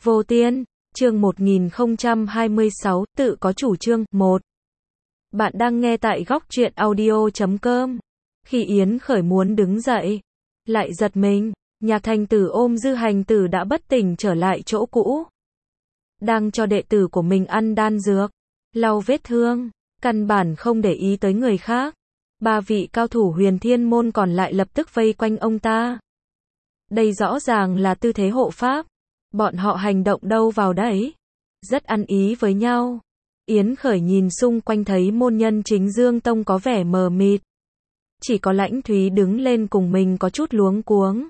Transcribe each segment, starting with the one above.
Vô Tiên, chương 1026, tự có chủ trương, 1. Bạn đang nghe tại góc truyện audio.com. Khi Yến Khởi muốn đứng dậy, lại giật mình, Nhạc Thành Tử ôm Dư Hành Tử đã bất tỉnh trở lại chỗ cũ. Đang cho đệ tử của mình ăn đan dược, lau vết thương, căn bản không để ý tới người khác. Ba vị cao thủ Huyền Thiên môn còn lại lập tức vây quanh ông ta. Đây rõ ràng là tư thế hộ pháp. Bọn họ hành động đâu vào đấy, rất ăn ý với nhau. Yến Khởi nhìn xung quanh thấy môn nhân Chính Dương Tông có vẻ mờ mịt. Chỉ có Lãnh Thúy đứng lên cùng mình có chút luống cuống.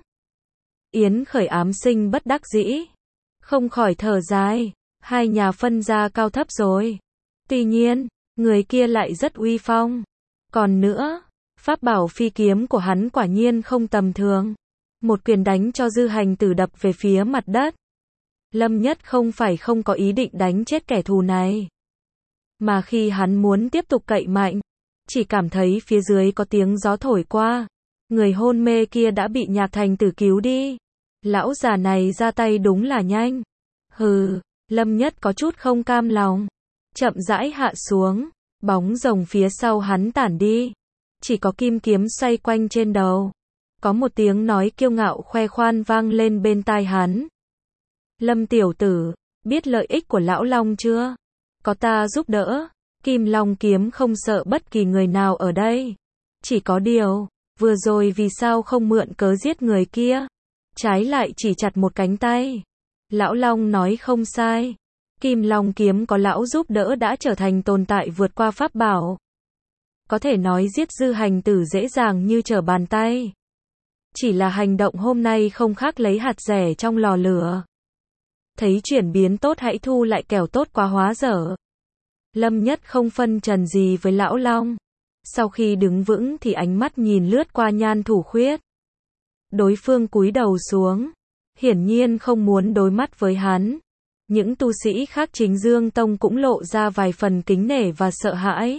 Yến Khởi ám sinh bất đắc dĩ, không khỏi thở dài, hai nhà phân ra cao thấp rồi. Tuy nhiên, người kia lại rất uy phong. Còn nữa, pháp bảo phi kiếm của hắn quả nhiên không tầm thường. Một quyền đánh cho Dư Hành Tử đập về phía mặt đất. Lâm Nhất không phải không có ý định đánh chết kẻ thù này. Mà khi hắn muốn tiếp tục cậy mạnh, chỉ cảm thấy phía dưới có tiếng gió thổi qua. Người hôn mê kia đã bị Nhạc Thành Tử cứu đi. Lão già này ra tay đúng là nhanh. Hừ, Lâm Nhất có chút không cam lòng. Chậm rãi hạ xuống, bóng rồng phía sau hắn tản đi. Chỉ có kim kiếm xoay quanh trên đầu. Có một tiếng nói kiêu ngạo khoe khoan vang lên bên tai hắn. Lâm tiểu tử, biết lợi ích của lão Long chưa? Có ta giúp đỡ, Kim Long kiếm không sợ bất kỳ người nào ở đây. Chỉ có điều, vừa rồi vì sao không mượn cớ giết người kia? Trái lại chỉ chặt một cánh tay. Lão Long nói không sai. Kim Long kiếm có lão giúp đỡ đã trở thành tồn tại vượt qua pháp bảo. Có thể nói giết Dư Hành Tử dễ dàng như trở bàn tay. Chỉ là hành động hôm nay không khác lấy hạt rẻ trong lò lửa. Thấy chuyển biến tốt hãy thu lại kẻo tốt quá hóa dở. Lâm Nhất không phân trần gì với lão Long. Sau khi đứng vững thì ánh mắt nhìn lướt qua Nhan Thủ Khuyết. Đối phương cúi đầu xuống, hiển nhiên không muốn đối mắt với hắn. Những tu sĩ khác Chính Dương Tông cũng lộ ra vài phần kính nể và sợ hãi.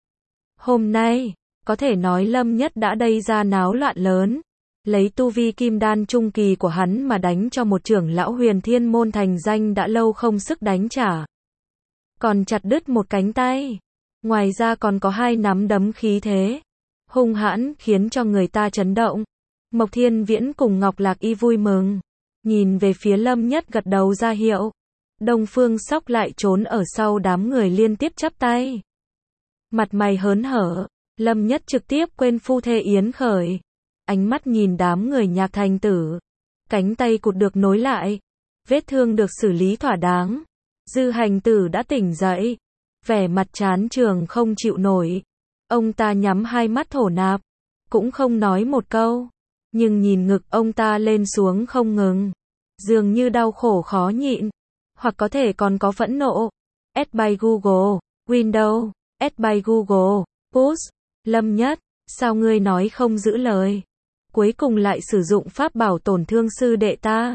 Hôm nay, có thể nói Lâm Nhất đã gây ra náo loạn lớn. Lấy tu vi kim đan trung kỳ của hắn mà đánh cho một trưởng lão Huyền Thiên môn thành danh đã lâu không sức đánh trả. Còn chặt đứt một cánh tay. Ngoài ra còn có hai nắm đấm khí thế hung hãn khiến cho người ta chấn động. Mộc Thiên Viễn cùng Ngọc Lạc Y vui mừng. Nhìn về phía Lâm Nhất gật đầu ra hiệu. Đông Phương Sóc lại trốn ở sau đám người liên tiếp chắp tay. Mặt mày hớn hở, Lâm Nhất trực tiếp quên phu thê Yến Khởi. Ánh mắt nhìn đám người Nhạc Thành Tử. Cánh tay cụt được nối lại. Vết thương được xử lý thỏa đáng. Dư Hành Tử đã tỉnh dậy. Vẻ mặt chán trường không chịu nổi. Ông ta nhắm hai mắt thổ nạp. Cũng không nói một câu. Nhưng nhìn ngực ông ta lên xuống không ngừng. Dường như đau khổ khó nhịn. Hoặc có thể còn có phẫn nộ. Add by Google. Windows. Add by Google. Push. Lâm Nhất, sao ngươi nói không giữ lời? Cuối cùng lại sử dụng pháp bảo tổn thương sư đệ ta.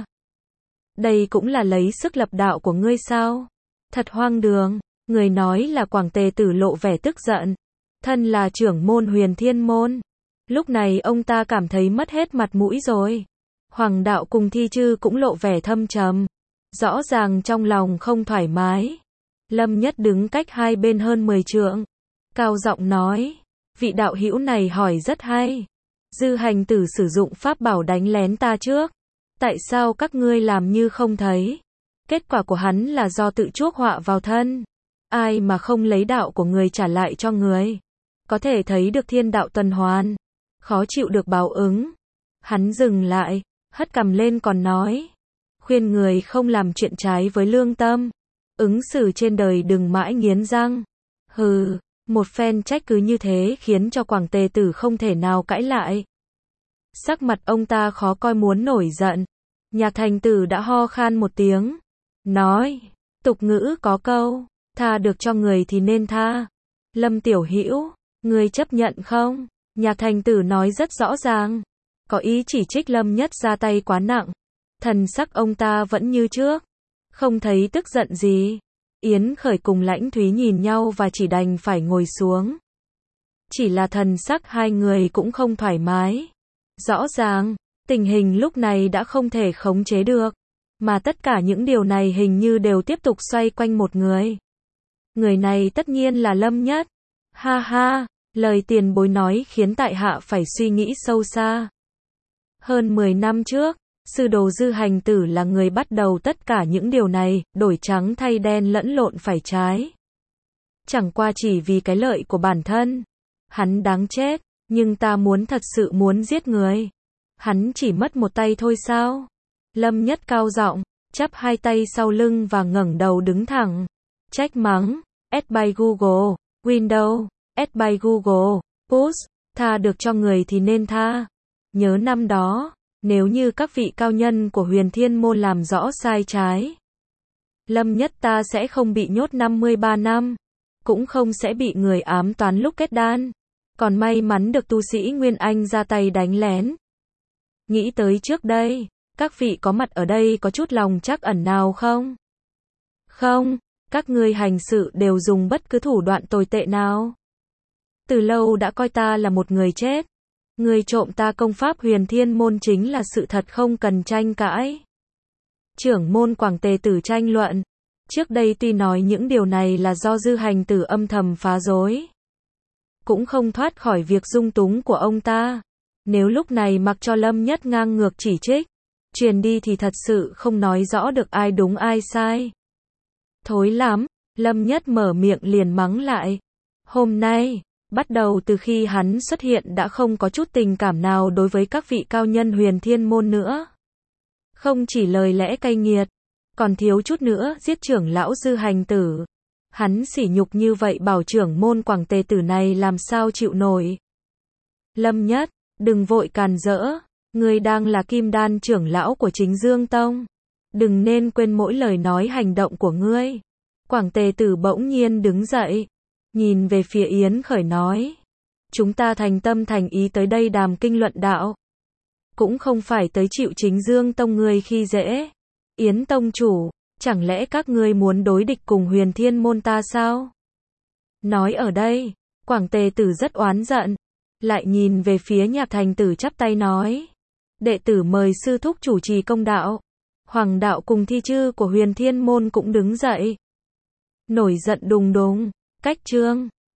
Đây cũng là lấy sức lập đạo của ngươi sao? Thật hoang đường. Người nói là Quảng Tề Tử lộ vẻ tức giận. Thân là trưởng môn Huyền Thiên môn. Lúc này ông ta cảm thấy mất hết mặt mũi rồi. Hoàng đạo cùng Thi Chư cũng lộ vẻ thâm trầm. Rõ ràng trong lòng không thoải mái. Lâm Nhất đứng cách hai bên hơn 10 trượng. Cao giọng nói. Vị đạo hữu này hỏi rất hay. Dư Hành Tử sử dụng pháp bảo đánh lén ta trước. Tại sao các ngươi làm như không thấy? Kết quả của hắn là do tự chuốc họa vào thân. Ai mà không lấy đạo của người trả lại cho người. Có thể thấy được thiên đạo tuần hoàn. Khó chịu được báo ứng. Hắn dừng lại, hất cằm lên còn nói. Khuyên người không làm chuyện trái với lương tâm. Ứng xử trên đời đừng mãi nghiến răng. Hừ. Một phen trách cứ như thế khiến cho Quảng Tề Tử không thể nào cãi lại. Sắc mặt ông ta khó coi muốn nổi giận. Nhạc Thành Tử đã ho khan một tiếng. Nói, tục ngữ có câu, tha được cho người thì nên tha. Lâm tiểu hữu, ngươi chấp nhận không? Nhạc Thành Tử nói rất rõ ràng. Có ý chỉ trích Lâm Nhất ra tay quá nặng. Thần sắc ông ta vẫn như trước. Không thấy tức giận gì. Yến Khởi cùng Lãnh Thúy nhìn nhau và chỉ đành phải ngồi xuống. Chỉ là thần sắc hai người cũng không thoải mái. Rõ ràng, tình hình lúc này đã không thể khống chế được. Mà tất cả những điều này hình như đều tiếp tục xoay quanh một người. Người này tất nhiên là Lâm Nhất. Ha ha, lời tiền bối nói khiến tại hạ phải suy nghĩ sâu xa. Hơn 10 năm trước, sư đồ Dư Hành Tử là người bắt đầu tất cả những điều này, đổi trắng thay đen lẫn lộn phải trái. Chẳng qua chỉ vì cái lợi của bản thân. Hắn đáng chết, nhưng ta thật sự muốn giết người. Hắn chỉ mất một tay thôi sao? Lâm Nhất cao giọng, chắp hai tay sau lưng và ngẩng đầu đứng thẳng. Trách mắng, add by Google, Windows, add by Google, push, tha được cho người thì nên tha. Nhớ năm đó, nếu như các vị cao nhân của Huyền Thiên Môn làm rõ sai trái, Lâm Nhất ta sẽ không bị nhốt 53 năm, cũng không sẽ bị người ám toán lúc kết đan. Còn may mắn được tu sĩ Nguyên Anh ra tay đánh lén. Nghĩ tới trước đây, các vị có mặt ở đây có chút lòng trắc ẩn nào không? Không, các ngươi hành sự đều dùng bất cứ thủ đoạn tồi tệ nào. Từ lâu đã coi ta là một người chết. Người trộm ta công pháp Huyền Thiên Môn chính là sự thật không cần tranh cãi. Trưởng môn Quảng Tề Tử tranh luận. Trước đây tuy nói những điều này là do Dư Hành Tử âm thầm phá rối, cũng không thoát khỏi việc dung túng của ông ta. Nếu lúc này mặc cho Lâm Nhất ngang ngược chỉ trích, truyền đi thì thật sự không nói rõ được ai đúng ai sai. Thối lắm, Lâm Nhất mở miệng liền mắng lại. Hôm nay, bắt đầu từ khi hắn xuất hiện đã không có chút tình cảm nào đối với các vị cao nhân Huyền Thiên Môn nữa. Không chỉ lời lẽ cay nghiệt, còn thiếu chút nữa giết trưởng lão Dư Hành Tử. Hắn sỉ nhục như vậy bảo trưởng môn Quảng Tề Tử này làm sao chịu nổi. Lâm Nhất, đừng vội càn rỡ, ngươi đang là Kim Đan trưởng lão của Chính Dương Tông. Đừng nên quên mỗi lời nói hành động của ngươi. Quảng Tề Tử bỗng nhiên đứng dậy, nhìn về phía Yến Khởi nói. Chúng ta thành tâm thành ý tới đây đàm kinh luận đạo, cũng không phải tới chịu Chính Dương Tông ngươi khi dễ. Yến Tông chủ, chẳng lẽ các ngươi muốn đối địch cùng Huyền Thiên Môn ta sao? Nói ở đây, Quảng Tề Tử rất oán giận, lại nhìn về phía Nhạc Thành Tử chắp tay nói. Đệ tử mời sư thúc chủ trì công đạo. Hoàng đạo cùng thi chư của Huyền Thiên Môn cũng đứng dậy. Nổi giận đùng đùng, cách chương.